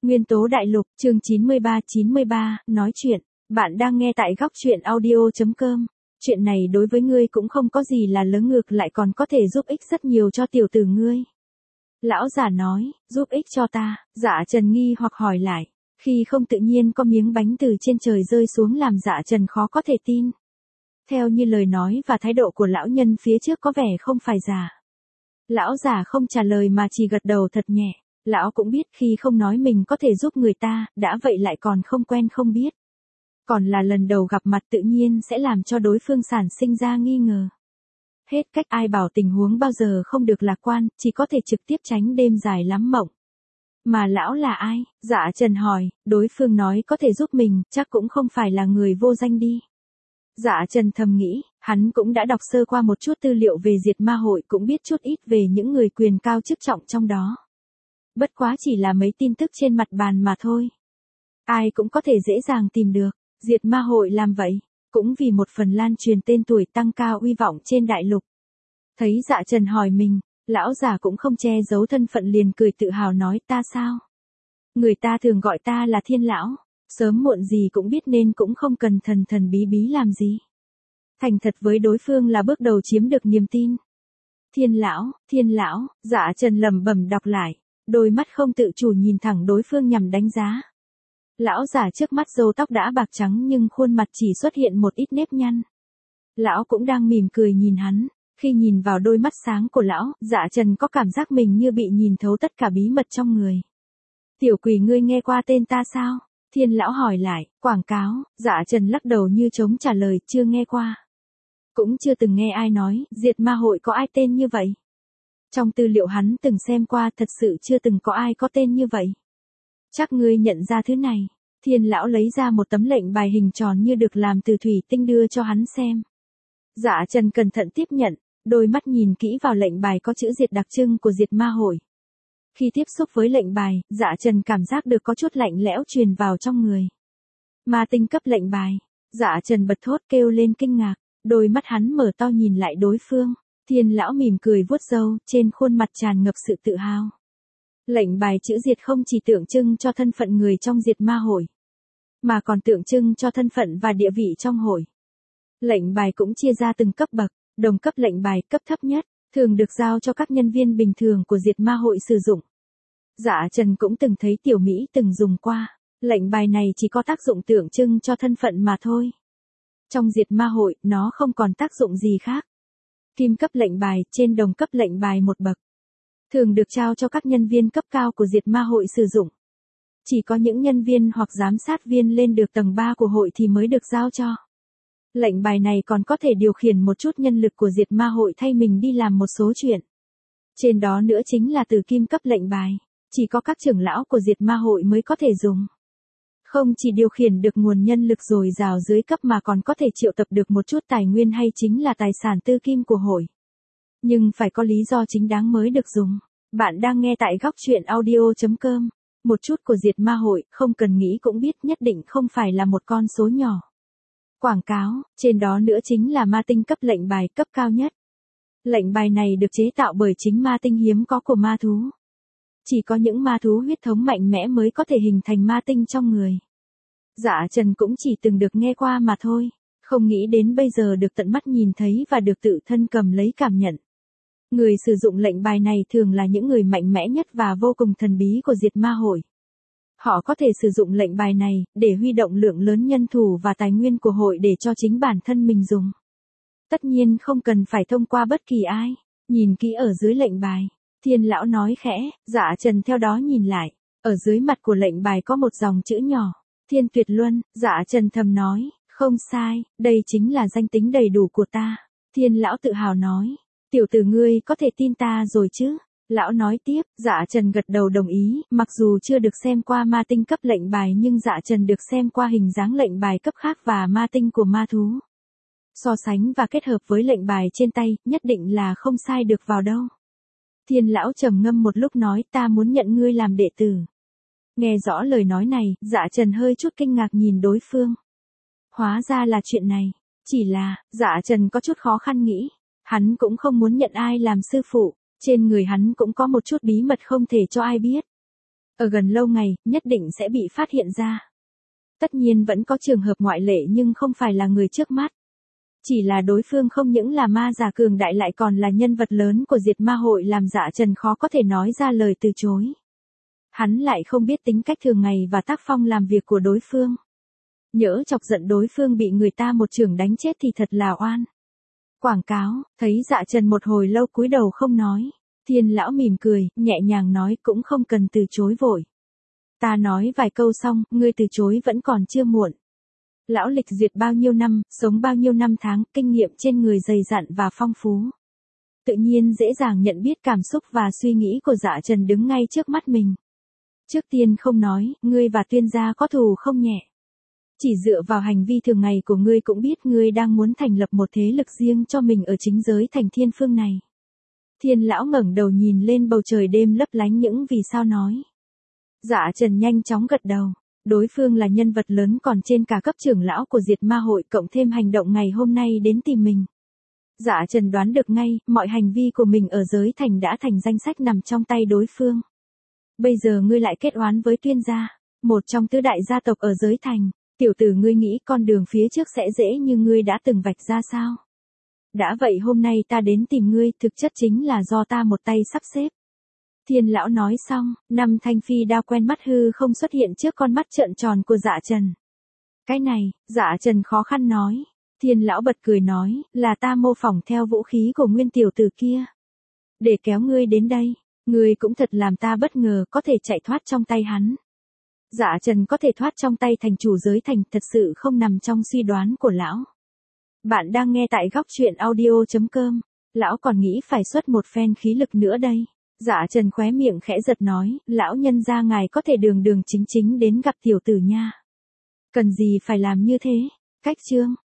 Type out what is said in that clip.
Nguyên tố đại lục, chương 93, nói chuyện. Bạn đang nghe tại góc truyện audio.com. Chuyện này đối với ngươi cũng không có gì là lớn, ngược lại còn có thể giúp ích rất nhiều cho tiểu tử ngươi. Lão giả nói, giúp ích cho ta. Dạ Trần nghi hoặc hỏi lại. Khi không tự nhiên có miếng bánh từ trên trời rơi xuống làm Dạ Trần khó có thể tin. Theo như lời nói và thái độ của lão nhân phía trước có vẻ không phải giả. Lão giả không trả lời mà chỉ gật đầu thật nhẹ. Lão cũng biết khi không nói mình có thể giúp người ta, đã vậy lại còn không quen không biết. Còn là lần đầu gặp mặt tự nhiên sẽ làm cho đối phương sản sinh ra nghi ngờ. Hết cách, ai bảo tình huống bao giờ không được lạc quan, chỉ có thể trực tiếp tránh đêm dài lắm mộng. Mà lão là ai? Dạ Trần hỏi, đối phương nói có thể giúp mình, chắc cũng không phải là người vô danh đi. Dạ Trần thầm nghĩ, hắn cũng đã đọc sơ qua một chút tư liệu về Diệt Ma Hội, cũng biết chút ít về những người quyền cao chức trọng trong đó. Bất quá chỉ là mấy tin tức trên mặt bàn mà thôi. Ai cũng có thể dễ dàng tìm được. Diệt Ma Hội làm vậy, cũng vì một phần lan truyền tên tuổi, tăng cao uy vọng trên đại lục. Thấy Dạ Trần hỏi mình, lão giả cũng không che giấu thân phận, liền cười tự hào nói, ta sao? Người ta thường gọi ta là Thiên Lão, sớm muộn gì cũng biết nên cũng không cần thần thần bí bí làm gì. Thành thật với đối phương là bước đầu chiếm được niềm tin. Thiên Lão, Dạ Trần lẩm bẩm đọc lại, đôi mắt không tự chủ nhìn thẳng đối phương nhằm đánh giá. Lão giả trước mắt râu tóc đã bạc trắng nhưng khuôn mặt chỉ xuất hiện một ít nếp nhăn. Lão cũng đang mỉm cười nhìn hắn, khi nhìn vào đôi mắt sáng của lão, Dạ Trần có cảm giác mình như bị nhìn thấu tất cả bí mật trong người. Tiểu quỷ, ngươi nghe qua tên ta sao? Thiên Lão hỏi lại. Quảng cáo? Dạ Trần lắc đầu như trống trả lời, chưa nghe qua. Cũng chưa từng nghe ai nói, Diệt Ma Hội có ai tên như vậy. Trong tư liệu hắn từng xem qua, thật sự chưa từng có ai có tên như vậy. Chắc ngươi nhận ra thứ này. Thiên Lão lấy ra một tấm lệnh bài hình tròn như được làm từ thủy tinh đưa cho hắn xem. Dạ Trần cẩn thận tiếp nhận, đôi mắt nhìn kỹ vào lệnh bài có chữ Diệt đặc trưng của Diệt Ma Hội. Khi tiếp xúc với lệnh bài, Dạ Trần cảm giác được có chút lạnh lẽo truyền vào trong người. Ma tinh cấp lệnh bài. Dạ Trần bật thốt kêu lên kinh ngạc, đôi mắt hắn mở to nhìn lại đối phương. Thiên Lão mỉm cười vuốt râu, trên khuôn mặt tràn ngập sự tự hào. Lệnh bài chữ Diệt không chỉ tượng trưng cho thân phận người trong Diệt Ma Hội, mà còn tượng trưng cho thân phận và địa vị trong hội. Lệnh bài cũng chia ra từng cấp bậc, đồng cấp lệnh bài, cấp thấp nhất, thường được giao cho các nhân viên bình thường của Diệt Ma Hội sử dụng. Dạ Trần cũng từng thấy Tiểu Mỹ từng dùng qua, lệnh bài này chỉ có tác dụng tượng trưng cho thân phận mà thôi. Trong Diệt Ma Hội, nó không còn tác dụng gì khác. Kim cấp lệnh bài, trên đồng cấp lệnh bài một bậc, thường được trao cho các nhân viên cấp cao của Diệt Ma Hội sử dụng. Chỉ có những nhân viên hoặc giám sát viên lên được tầng 3 của hội thì mới được giao cho. Lệnh bài này còn có thể điều khiển một chút nhân lực của Diệt Ma Hội thay mình đi làm một số chuyện. Trên đó nữa chính là từ kim cấp lệnh bài, chỉ có các trưởng lão của Diệt Ma Hội mới có thể dùng. Không chỉ điều khiển được nguồn nhân lực dồi dào dưới cấp mà còn có thể triệu tập được một chút tài nguyên hay chính là tài sản tư kim của hội. Nhưng phải có lý do chính đáng mới được dùng. Bạn đang nghe tại góc truyện audio.com. Một chút của Diệt Ma Hội, không cần nghĩ cũng biết nhất định không phải là một con số nhỏ. Quảng cáo, trên đó nữa chính là ma tinh cấp lệnh bài cấp cao nhất. Lệnh bài này được chế tạo bởi chính ma tinh hiếm có của ma thú. Chỉ có những ma thú huyết thống mạnh mẽ mới có thể hình thành ma tinh trong người. Dạ Trần cũng chỉ từng được nghe qua mà thôi, không nghĩ đến bây giờ được tận mắt nhìn thấy và được tự thân cầm lấy cảm nhận. Người sử dụng lệnh bài này thường là những người mạnh mẽ nhất và vô cùng thần bí của Diệt Ma Hội. Họ có thể sử dụng lệnh bài này để huy động lượng lớn nhân thủ và tài nguyên của hội để cho chính bản thân mình dùng. Tất nhiên không cần phải thông qua bất kỳ ai. Nhìn kỹ ở dưới lệnh bài, Thiên Lão nói khẽ. Dạ Trần theo đó nhìn lại, ở dưới mặt của lệnh bài có một dòng chữ nhỏ, Thiên Tuyệt Luân. Dạ Trần thầm nói, không sai, đây chính là danh tính đầy đủ của ta. Thiên Lão tự hào nói, tiểu tử ngươi có thể tin ta rồi chứ? Lão nói tiếp. Dạ Trần gật đầu đồng ý, mặc dù chưa được xem qua ma tinh cấp lệnh bài nhưng Dạ Trần được xem qua hình dáng lệnh bài cấp khác và ma tinh của ma thú. So sánh và kết hợp với lệnh bài trên tay, nhất định là không sai được vào đâu. Thiên Lão trầm ngâm một lúc nói, ta muốn nhận ngươi làm đệ tử. Nghe rõ lời nói này, Dạ Trần hơi chút kinh ngạc nhìn đối phương. Hóa ra là chuyện này. Chỉ là, Dạ Trần có chút khó khăn nghĩ, hắn cũng không muốn nhận ai làm sư phụ. Trên người hắn cũng có một chút bí mật không thể cho ai biết. Ở gần lâu ngày, nhất định sẽ bị phát hiện ra. Tất nhiên vẫn có trường hợp ngoại lệ nhưng không phải là người trước mắt. Chỉ là đối phương không những là ma giả cường đại lại còn là nhân vật lớn của diệt ma hội làm Dạ Trần khó có thể nói ra lời từ chối. Hắn lại không biết tính cách thường ngày và tác phong làm việc của đối phương. Nhỡ chọc giận đối phương bị người ta một chưởng đánh chết thì thật là oan. Quảng cáo, thấy Dạ Trần một hồi lâu cúi đầu không nói. Thiên lão mỉm cười, nhẹ nhàng nói cũng không cần từ chối vội. Ta nói vài câu xong, ngươi từ chối vẫn còn chưa muộn. Lão lịch duyệt bao nhiêu năm, sống bao nhiêu năm tháng, kinh nghiệm trên người dày dặn và phong phú. Tự nhiên dễ dàng nhận biết cảm xúc và suy nghĩ của Dạ Trần đứng ngay trước mắt mình. Trước tiên không nói, ngươi và Tuyên gia có thù không nhẹ. Chỉ dựa vào hành vi thường ngày của ngươi cũng biết ngươi đang muốn thành lập một thế lực riêng cho mình ở chính giới thành thiên phương này. Thiên lão ngẩng đầu nhìn lên bầu trời đêm lấp lánh những vì sao nói. Dạ Trần nhanh chóng gật đầu. Đối phương là nhân vật lớn còn trên cả cấp trưởng lão của diệt ma hội cộng thêm hành động ngày hôm nay đến tìm mình. Dạ Trần đoán được ngay, mọi hành vi của mình ở giới thành đã thành danh sách nằm trong tay đối phương. Bây giờ ngươi lại kết oán với Tuyên gia, một trong tứ đại gia tộc ở giới thành. Tiểu tử ngươi nghĩ con đường phía trước sẽ dễ như ngươi đã từng vạch ra sao? Đã vậy hôm nay ta đến tìm ngươi thực chất chính là do ta một tay sắp xếp. Thiên lão nói xong, 5 thanh phi đao quen mắt hư không xuất hiện trước con mắt trợn tròn của Dạ Trần. Cái này, Dạ Trần khó khăn nói. Thiên lão bật cười nói, là ta mô phỏng theo vũ khí của nguyên tiểu tử kia. Để kéo ngươi đến đây, ngươi cũng thật làm ta bất ngờ có thể chạy thoát trong tay hắn. Dạ Trần có thể thoát trong tay thành chủ giới thành thật sự không nằm trong suy đoán của lão. Bạn đang nghe tại góc truyện audio.com. Lão còn nghĩ phải xuất một phen khí lực nữa đây. Dạ Trần khóe miệng khẽ giật nói, lão nhân gia ngài có thể đường đường chính chính đến gặp tiểu tử nha. Cần gì phải làm như thế? Cách chương.